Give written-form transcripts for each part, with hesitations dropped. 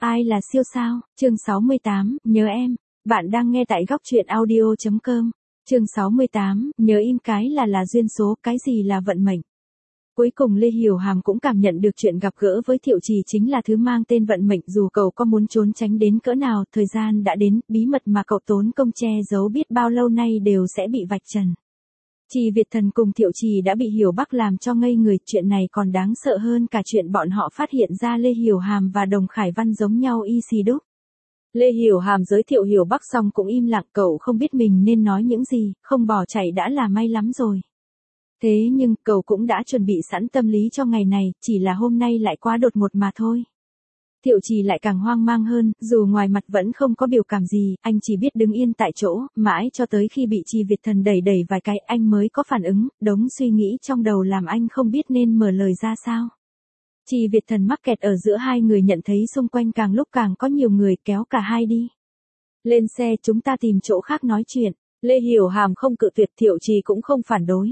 Ai là siêu sao? Chương 68, nhớ em. Bạn đang nghe tại góc truyện audio.com. Chương 68, nhớ im cái là duyên số, cái gì là vận mệnh. Cuối cùng Lê Hiểu Hàm cũng cảm nhận được chuyện gặp gỡ với Thiệu Trì chính là thứ mang tên vận mệnh, dù cậu có muốn trốn tránh đến cỡ nào, thời gian đã đến, bí mật mà cậu tốn công che giấu biết bao lâu nay đều sẽ bị vạch trần. Trì Việt Thần cùng Thiệu Trì đã bị Hiểu Bắc làm cho ngây người, chuyện này còn đáng sợ hơn cả chuyện bọn họ phát hiện ra Lê Hiểu Hàm và Đồng Khải Văn giống nhau y xì đúc. Lê Hiểu Hàm giới thiệu Hiểu Bắc xong cũng im lặng, cậu không biết mình nên nói những gì, không bỏ chạy đã là may lắm rồi. Thế nhưng, cậu cũng đã chuẩn bị sẵn tâm lý cho ngày này, chỉ là hôm nay lại quá đột ngột mà thôi. Thiệu Trì lại càng hoang mang hơn, dù ngoài mặt vẫn không có biểu cảm gì, anh chỉ biết đứng yên tại chỗ, mãi cho tới khi bị Trì Việt Thần đẩy vài cái anh mới có phản ứng, đống suy nghĩ trong đầu làm anh không biết nên mở lời ra sao. Trì Việt Thần mắc kẹt ở giữa hai người, nhận thấy xung quanh càng lúc càng có nhiều người, kéo cả hai đi. Lên xe, chúng ta tìm chỗ khác nói chuyện. Lê Hiểu Hàm không cự tuyệt, Thiệu Trì cũng không phản đối.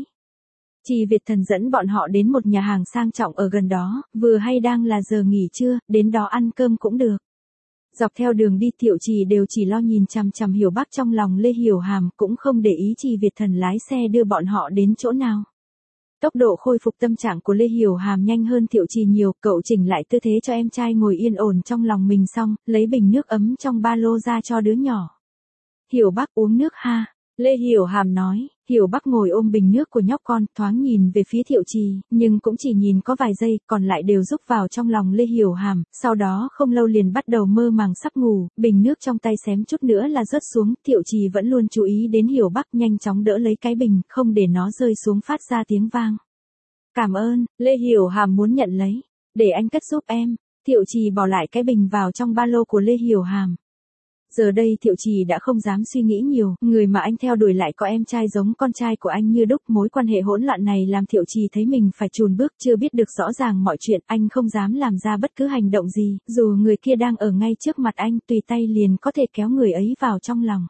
Trì Việt Thần dẫn bọn họ đến một nhà hàng sang trọng ở gần đó, vừa hay đang là giờ nghỉ trưa, đến đó ăn cơm cũng được. Dọc theo đường đi Thiệu Trì đều chỉ lo nhìn chằm chằm Hiểu Bắc, trong lòng Lê Hiểu Hàm cũng không để ý Trì Việt Thần lái xe đưa bọn họ đến chỗ nào. Tốc độ khôi phục tâm trạng của Lê Hiểu Hàm nhanh hơn Thiệu Trì nhiều, cậu chỉnh lại tư thế cho em trai ngồi yên ổn trong lòng mình xong, lấy bình nước ấm trong ba lô ra cho đứa nhỏ. Hiểu Bắc uống nước ha, Lê Hiểu Hàm nói. Hiểu Bắc ngồi ôm bình nước của nhóc con, thoáng nhìn về phía Thiệu Trì, nhưng cũng chỉ nhìn có vài giây, còn lại đều rúc vào trong lòng Lê Hiểu Hàm, sau đó không lâu liền bắt đầu mơ màng sắp ngủ, bình nước trong tay xém chút nữa là rớt xuống, Thiệu Trì vẫn luôn chú ý đến Hiểu Bắc, nhanh chóng đỡ lấy cái bình, không để nó rơi xuống phát ra tiếng vang. Cảm ơn, Lê Hiểu Hàm muốn nhận lấy, để anh cất giúp em. Thiệu Trì bỏ lại cái bình vào trong ba lô của Lê Hiểu Hàm. Giờ đây Thiệu Trì đã không dám suy nghĩ nhiều, người mà anh theo đuổi lại có em trai giống con trai của anh như đúc, mối quan hệ hỗn loạn này làm Thiệu Trì thấy mình phải chùn bước, chưa biết được rõ ràng mọi chuyện, anh không dám làm ra bất cứ hành động gì, dù người kia đang ở ngay trước mặt anh, tùy tay liền có thể kéo người ấy vào trong lòng.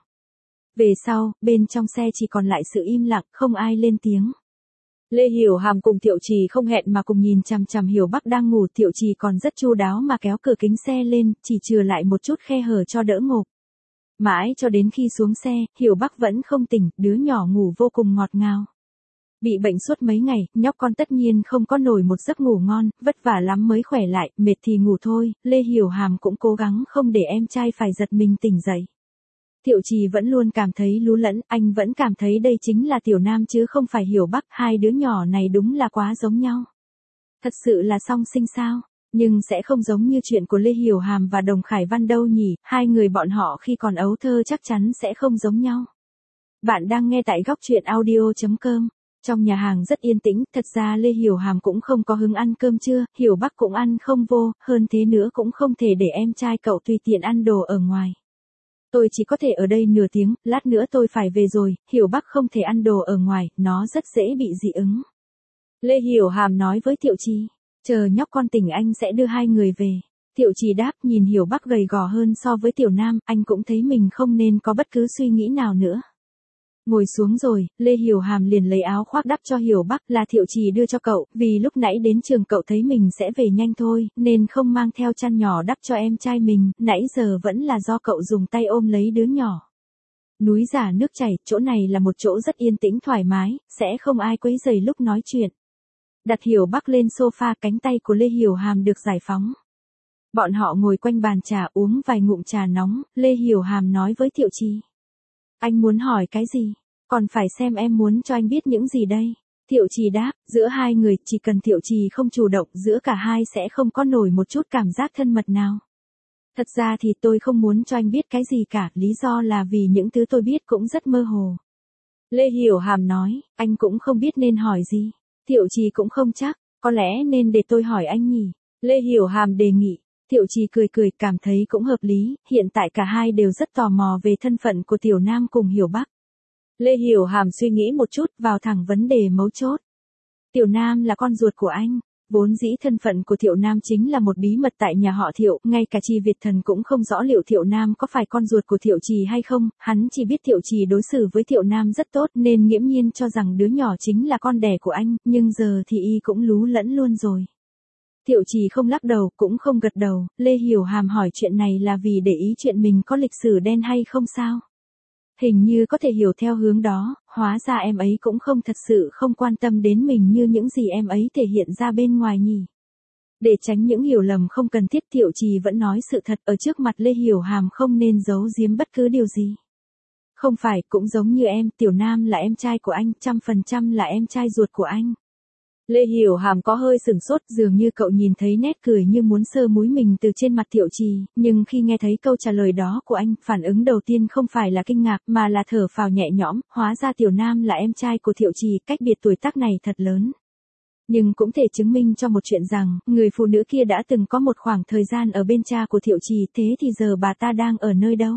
Về sau, bên trong xe chỉ còn lại sự im lặng, không ai lên tiếng. Lê Hiểu Hàm cùng Thiệu Trì không hẹn mà cùng nhìn chằm chằm Hiểu Bắc đang ngủ, Thiệu Trì còn rất chu đáo mà kéo cửa kính xe lên, chỉ chừa lại một chút khe hở cho đỡ ngộp. Mãi cho đến khi xuống xe, Hiểu Bắc vẫn không tỉnh, đứa nhỏ ngủ vô cùng ngọt ngào. Bị bệnh suốt mấy ngày, nhóc con tất nhiên không có nổi một giấc ngủ ngon, vất vả lắm mới khỏe lại, mệt thì ngủ thôi, Lê Hiểu Hàm cũng cố gắng không để em trai phải giật mình tỉnh dậy. Thiệu Trì vẫn luôn cảm thấy lú lẫn, anh vẫn cảm thấy đây chính là Tiểu Nam chứ không phải Hiểu Bắc, hai đứa nhỏ này đúng là quá giống nhau. Thật sự là song sinh sao? Nhưng sẽ không giống như chuyện của Lê Hiểu Hàm và Đồng Khải Văn đâu nhỉ, hai người bọn họ khi còn ấu thơ chắc chắn sẽ không giống nhau. Bạn đang nghe tại góc truyện audio.com. Trong nhà hàng rất yên tĩnh, thật ra Lê Hiểu Hàm cũng không có hứng ăn cơm trưa, Hiểu Bắc cũng ăn không vô, hơn thế nữa cũng không thể để em trai cậu tùy tiện ăn đồ ở ngoài. Tôi chỉ có thể ở đây nửa tiếng, lát nữa tôi phải về rồi, Hiểu Bắc không thể ăn đồ ở ngoài, nó rất dễ bị dị ứng. Lê Hiểu Hàm nói với Thiệu Trì. Chờ nhóc con tỉnh anh sẽ đưa hai người về. Thiệu Trì đáp, nhìn Hiểu Bắc gầy gò hơn so với Tiểu Nam, anh cũng thấy mình không nên có bất cứ suy nghĩ nào nữa. Ngồi xuống rồi, Lê Hiểu Hàm liền lấy áo khoác đắp cho Hiểu Bắc, là Thiệu Trì đưa cho cậu, vì lúc nãy đến trường cậu thấy mình sẽ về nhanh thôi, nên không mang theo chăn nhỏ đắp cho em trai mình, nãy giờ vẫn là do cậu dùng tay ôm lấy đứa nhỏ. Núi giả nước chảy, chỗ này là một chỗ rất yên tĩnh thoải mái, sẽ không ai quấy rầy lúc nói chuyện. Đặt Hiểu Bắc lên sofa, cánh tay của Lê Hiểu Hàm được giải phóng. Bọn họ ngồi quanh bàn trà uống vài ngụm trà nóng, Lê Hiểu Hàm nói với Thiệu Trì. Anh muốn hỏi cái gì? Còn phải xem em muốn cho anh biết những gì đây? Thiệu Trì đáp, giữa hai người chỉ cần Thiệu Trì không chủ động, giữa cả hai sẽ không có nổi một chút cảm giác thân mật nào. Thật ra thì tôi không muốn cho anh biết cái gì cả, lý do là vì những thứ tôi biết cũng rất mơ hồ. Lê Hiểu Hàm nói, anh cũng không biết nên hỏi gì. Thiệu Trì cũng không chắc, có lẽ nên để tôi hỏi anh nhỉ? Lê Hiểu Hàm đề nghị. Thiệu Trì cười cảm thấy cũng hợp lý, hiện tại cả hai đều rất tò mò về thân phận của Tiểu Nam cùng Hiểu Bắc. Lê Hiểu Hàm suy nghĩ một chút, vào thẳng vấn đề mấu chốt. Tiểu Nam là con ruột của anh. Vốn dĩ thân phận của Thiệu Nam chính là một bí mật tại nhà họ Thiệu, ngay cả Trì Việt Thần cũng không rõ liệu Thiệu Nam có phải con ruột của Thiệu Trì hay không, hắn chỉ biết Thiệu Trì đối xử với Thiệu Nam rất tốt nên nghiễm nhiên cho rằng đứa nhỏ chính là con đẻ của anh, nhưng giờ thì y cũng lú lẫn luôn rồi. Thiệu Trì không lắc đầu, cũng không gật đầu, Lê Hiểu Hàm hỏi chuyện này là vì để ý chuyện mình có lịch sử đen hay không sao? Hình như có thể hiểu theo hướng đó, hóa ra em ấy cũng không thật sự không quan tâm đến mình như những gì em ấy thể hiện ra bên ngoài nhỉ. Để tránh những hiểu lầm không cần thiết, Thiệu Trì vẫn nói sự thật ở trước mặt Lê Hiểu Hàm, không nên giấu giếm bất cứ điều gì. Không phải, cũng giống như em, Tiểu Nam là em trai của anh, 100% là em trai ruột của anh. Lê Hiểu Hàm có hơi sửng sốt, dường như cậu nhìn thấy nét cười như muốn sơ múi mình từ trên mặt Thiệu Trì, nhưng khi nghe thấy câu trả lời đó của anh, phản ứng đầu tiên không phải là kinh ngạc mà là thở phào nhẹ nhõm, hóa ra Tiểu Nam là em trai của Thiệu Trì, cách biệt tuổi tác này thật lớn. Nhưng cũng thể chứng minh cho một chuyện rằng, người phụ nữ kia đã từng có một khoảng thời gian ở bên cha của Thiệu Trì, thế thì giờ bà ta đang ở nơi đâu?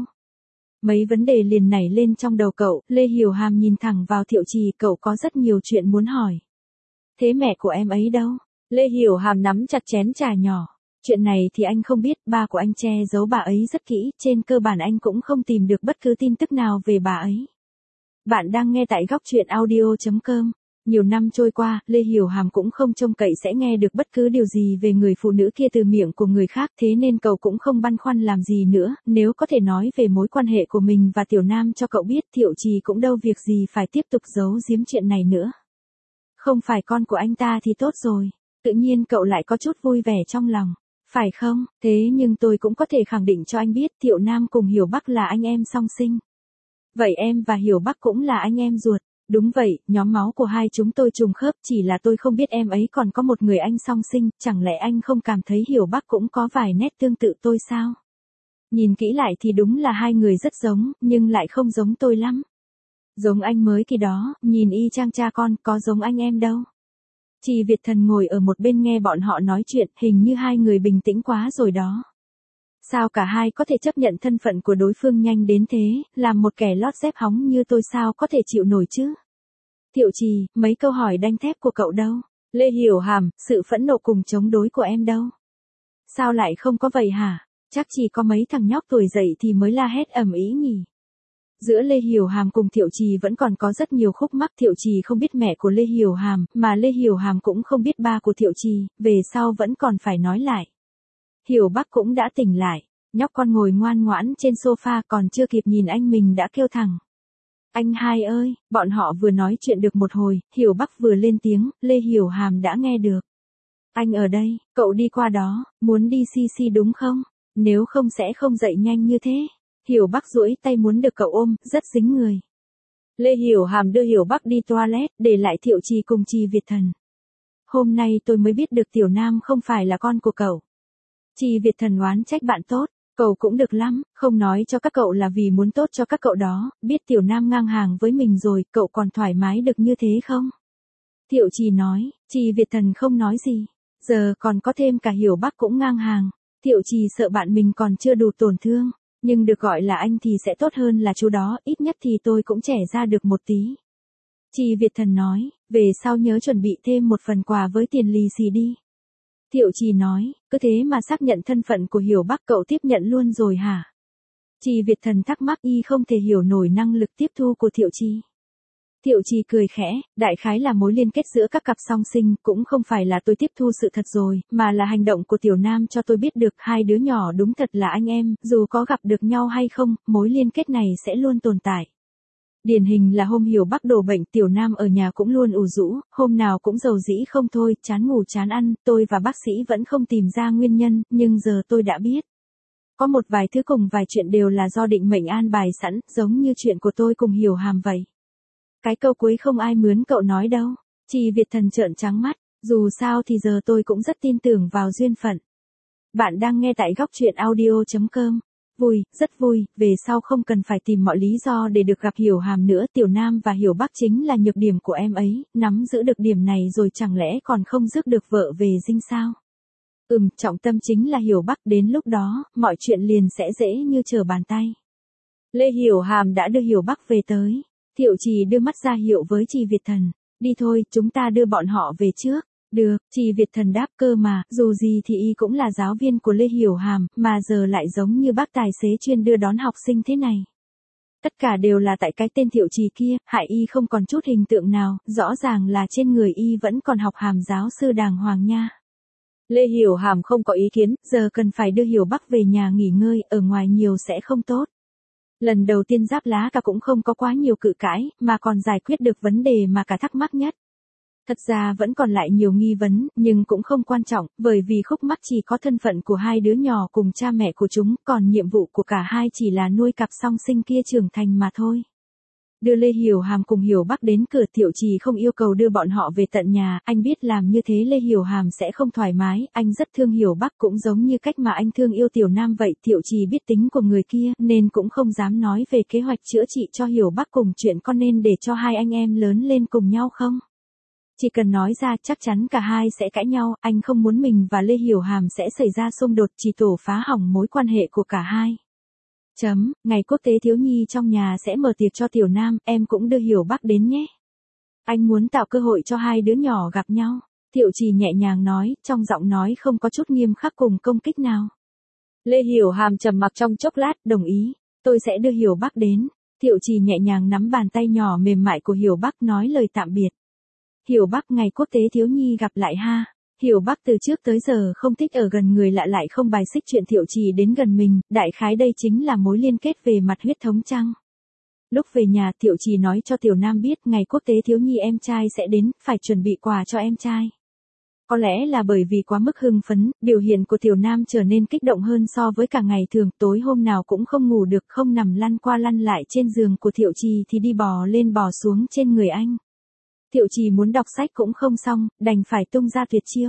Mấy vấn đề liền nảy lên trong đầu cậu, Lê Hiểu Hàm nhìn thẳng vào Thiệu Trì, cậu có rất nhiều chuyện muốn hỏi. Thế mẹ của em ấy đâu? Lê Hiểu Hàm nắm chặt chén trà nhỏ. Chuyện này thì anh không biết, ba của anh che giấu bà ấy rất kỹ, trên cơ bản anh cũng không tìm được bất cứ tin tức nào về bà ấy. Bạn đang nghe tại góc truyện audio.com. Nhiều năm trôi qua, Lê Hiểu Hàm cũng không trông cậy sẽ nghe được bất cứ điều gì về người phụ nữ kia từ miệng của người khác, thế nên cậu cũng không băn khoăn làm gì nữa, nếu có thể nói về mối quan hệ của mình và Tiểu Nam cho cậu biết, Thiệu Trì cũng đâu việc gì phải tiếp tục giấu giếm chuyện này nữa. Không phải con của anh ta thì tốt rồi, tự nhiên cậu lại có chút vui vẻ trong lòng, phải không? Thế nhưng tôi cũng có thể khẳng định cho anh biết Thiệu Nam cùng Hiểu Bắc là anh em song sinh. Vậy em và Hiểu Bắc cũng là anh em ruột. Đúng vậy, nhóm máu của hai chúng tôi trùng khớp, chỉ là tôi không biết em ấy còn có một người anh song sinh, chẳng lẽ anh không cảm thấy Hiểu Bắc cũng có vài nét tương tự tôi sao? Nhìn kỹ lại thì đúng là hai người rất giống, nhưng lại không giống tôi lắm. Giống anh mới kỳ đó, nhìn y chang cha con, có giống anh em đâu. Chị Việt Thần ngồi ở một bên nghe bọn họ nói chuyện, hình như hai người bình tĩnh quá rồi đó. Sao cả hai có thể chấp nhận thân phận của đối phương nhanh đến thế, làm một kẻ lót dép hóng như tôi sao có thể chịu nổi chứ? Thiệu Trì, mấy câu hỏi đanh thép của cậu đâu? Lê Hiểu Hàm, sự phẫn nộ cùng chống đối của em đâu? Sao lại không có vậy hả? Chắc chỉ có mấy thằng nhóc tuổi dậy thì mới la hét ầm ĩ nhỉ? Giữa Lê Hiểu Hàm cùng Thiệu Trì vẫn còn có rất nhiều khúc mắc, Thiệu Trì không biết mẹ của Lê Hiểu Hàm, mà Lê Hiểu Hàm cũng không biết ba của Thiệu Trì, về sau vẫn còn phải nói lại. Hiểu Bắc cũng đã tỉnh lại, nhóc con ngồi ngoan ngoãn trên sofa còn chưa kịp nhìn anh mình đã kêu thẳng. Anh hai ơi, bọn họ vừa nói chuyện được một hồi, Hiểu Bắc vừa lên tiếng, Lê Hiểu Hàm đã nghe được. Anh ở đây, cậu đi qua đó, muốn đi CC đúng không? Nếu không sẽ không dậy nhanh như thế. Hiểu Bắc duỗi tay muốn được cậu ôm, rất dính người. Lê Hiểu Hàm đưa Hiểu Bắc đi toilet, để lại Thiệu Trì cùng Chị Việt Thần. Hôm nay tôi mới biết được Tiểu Nam không phải là con của cậu. Chị Việt Thần oán trách bạn tốt, cậu cũng được lắm, không nói cho các cậu là vì muốn tốt cho các cậu đó, biết Tiểu Nam ngang hàng với mình rồi, cậu còn thoải mái được như thế không? Thiệu Trì nói, chị Việt Thần không nói gì, giờ còn có thêm cả Hiểu Bắc cũng ngang hàng. Thiệu Trì sợ bạn mình còn chưa đủ tổn thương, nhưng được gọi là anh thì sẽ tốt hơn là chú đó, ít nhất thì tôi cũng trẻ ra được một tí. Chị Việt Thần nói, về sau nhớ chuẩn bị thêm một phần quà với tiền lì xì đi. Thiệu Trì nói, cứ thế mà xác nhận thân phận của Hiểu Bắc cậu tiếp nhận luôn rồi hả? Chị Việt Thần thắc mắc, y không thể hiểu nổi năng lực tiếp thu của Thiệu Trì. Thiệu Trì cười khẽ, đại khái là mối liên kết giữa các cặp song sinh, cũng không phải là tôi tiếp thu sự thật rồi, mà là hành động của Tiểu Nam cho tôi biết được hai đứa nhỏ đúng thật là anh em, dù có gặp được nhau hay không, mối liên kết này sẽ luôn tồn tại. Điển hình là hôm Hiểu Bắc đổ bệnh, Tiểu Nam ở nhà cũng luôn ủ rũ, hôm nào cũng rầu rĩ không thôi, chán ngủ chán ăn, tôi và bác sĩ vẫn không tìm ra nguyên nhân, nhưng giờ tôi đã biết. Có một vài thứ cùng vài chuyện đều là do định mệnh an bài sẵn, giống như chuyện của tôi cùng Hiểu Hàm vậy. Cái câu cuối không ai mướn cậu nói đâu. Chị Việt Thần trợn trắng mắt, dù sao thì giờ tôi cũng rất tin tưởng vào duyên phận. Bạn đang nghe tại góc truyện audio.com. Vui, rất vui, về sau không cần phải tìm mọi lý do để được gặp Hiểu Hàm nữa, Tiểu Nam và Hiểu Bắc chính là nhược điểm của em ấy, nắm giữ được điểm này rồi chẳng lẽ còn không rước được vợ về dinh sao? Trọng tâm chính là Hiểu Bắc, đến lúc đó, mọi chuyện liền sẽ dễ như trở bàn tay. Lê Hiểu Hàm đã đưa Hiểu Bắc về tới. Thiệu Trì đưa mắt ra hiệu với chị Việt Thần, đi thôi, chúng ta đưa bọn họ về trước. Được, chị Việt Thần đáp, cơ mà, dù gì thì y cũng là giáo viên của Lê Hiểu Hàm, mà giờ lại giống như bác tài xế chuyên đưa đón học sinh thế này. Tất cả đều là tại cái tên Thiệu Trì kia, hại y không còn chút hình tượng nào, rõ ràng là trên người y vẫn còn học hàm giáo sư đàng hoàng nha. Lê Hiểu Hàm không có ý kiến, giờ cần phải đưa Hiểu Bắc về nhà nghỉ ngơi, ở ngoài nhiều sẽ không tốt. Lần đầu tiên Giáp Lá Cả cũng không có quá nhiều cự cãi, mà còn giải quyết được vấn đề mà cả thắc mắc nhất. Thật ra vẫn còn lại nhiều nghi vấn, nhưng cũng không quan trọng, bởi vì khúc mắc chỉ có thân phận của hai đứa nhỏ cùng cha mẹ của chúng, còn nhiệm vụ của cả hai chỉ là nuôi cặp song sinh kia trưởng thành mà thôi. Đưa Lê Hiểu Hàm cùng Hiểu Bắc đến cửa, Thiệu Trì không yêu cầu đưa bọn họ về tận nhà, anh biết làm như thế Lê Hiểu Hàm sẽ không thoải mái, anh rất thương Hiểu Bắc cũng giống như cách mà anh thương yêu Tiểu Nam vậy. Thiệu Trì biết tính của người kia nên cũng không dám nói về kế hoạch chữa trị cho Hiểu Bắc cùng chuyện con nên để cho hai anh em lớn lên cùng nhau không. Chỉ cần nói ra chắc chắn cả hai sẽ cãi nhau, anh không muốn mình và Lê Hiểu Hàm sẽ xảy ra xung đột chỉ tổ phá hỏng mối quan hệ của cả hai. Ngày quốc tế thiếu nhi trong nhà sẽ mở tiệc cho Tiểu Nam, em cũng đưa Hiểu Bắc đến nhé. Anh muốn tạo cơ hội cho hai đứa nhỏ gặp nhau. Thiệu Trì nhẹ nhàng nói, trong giọng nói không có chút nghiêm khắc cùng công kích nào. Lê Hiểu Hàm trầm mặc trong chốc lát, đồng ý, tôi sẽ đưa Hiểu Bắc đến. Thiệu Trì nhẹ nhàng nắm bàn tay nhỏ mềm mại của Hiểu Bắc nói lời tạm biệt. Hiểu Bắc, ngày quốc tế thiếu nhi gặp lại ha. Hiểu Bắc từ trước tới giờ không thích ở gần người lạ lại không bài xích chuyện Thiệu Trì đến gần mình, đại khái đây chính là mối liên kết về mặt huyết thống chăng. Lúc về nhà Thiệu Trì nói cho Tiểu Nam biết ngày quốc tế thiếu nhi em trai sẽ đến, phải chuẩn bị quà cho em trai. Có lẽ là bởi vì quá mức hưng phấn, biểu hiện của Tiểu Nam trở nên kích động hơn so với cả ngày thường, tối hôm nào cũng không ngủ được, không nằm lăn qua lăn lại trên giường của Thiệu Trì thì đi bò lên bò xuống trên người anh. Thiệu Trì muốn đọc sách cũng không xong, đành phải tung ra tuyệt chiêu.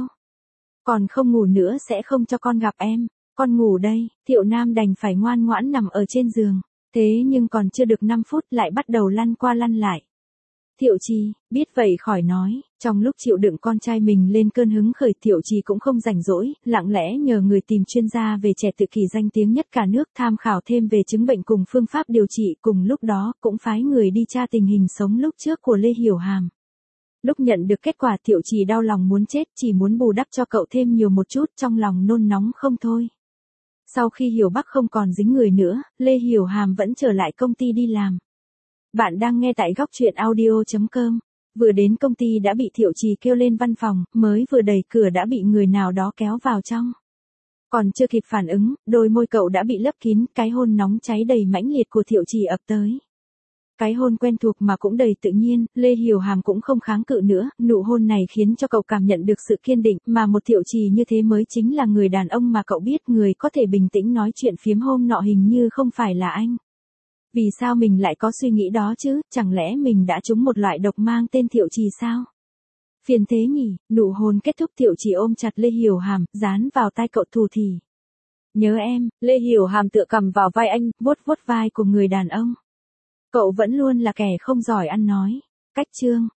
Còn không ngủ nữa sẽ không cho con gặp em, con ngủ đây. Thiệu Nam đành phải ngoan ngoãn nằm ở trên giường, thế nhưng còn chưa được 5 phút lại bắt đầu lăn qua lăn lại. Thiệu Trì, biết vậy khỏi nói, trong lúc chịu đựng con trai mình lên cơn hứng khởi Thiệu Trì cũng không rảnh rỗi, lặng lẽ nhờ người tìm chuyên gia về trẻ tự kỷ danh tiếng nhất cả nước tham khảo thêm về chứng bệnh cùng phương pháp điều trị, cùng lúc đó cũng phái người đi tra tình hình sống lúc trước của Lê Hiểu Hàm. Lúc nhận được kết quả Thiệu Trì đau lòng muốn chết, chỉ muốn bù đắp cho cậu thêm nhiều một chút, trong lòng nôn nóng không thôi. Sau khi Hiểu Bắc không còn dính người nữa, Lê Hiểu Hàm vẫn trở lại công ty đi làm. Bạn đang nghe tại góc truyện audio.com. Vừa đến công ty đã bị Thiệu Trì kêu lên văn phòng, mới vừa đẩy cửa đã bị người nào đó kéo vào trong. Còn chưa kịp phản ứng, đôi môi cậu đã bị lấp kín, cái hôn nóng cháy đầy mãnh liệt của Thiệu Trì ập tới. Cái hôn quen thuộc mà cũng đầy tự nhiên, Lê Hiểu Hàm cũng không kháng cự nữa, nụ hôn này khiến cho cậu cảm nhận được sự kiên định, mà một Thiệu Trì như thế mới chính là người đàn ông mà cậu biết, người có thể bình tĩnh nói chuyện phiếm hôm nọ hình như không phải là anh. Vì sao mình lại có suy nghĩ đó chứ, chẳng lẽ mình đã trúng một loại độc mang tên Thiệu Trì sao? Phiền thế nhỉ, nụ hôn kết thúc Thiệu Trì ôm chặt Lê Hiểu Hàm, dán vào tai cậu thù thì. Nhớ em, Lê Hiểu Hàm tựa cầm vào vai anh, vuốt vuốt vai của người đàn ông. Cậu vẫn luôn là kẻ không giỏi ăn nói. Cách chương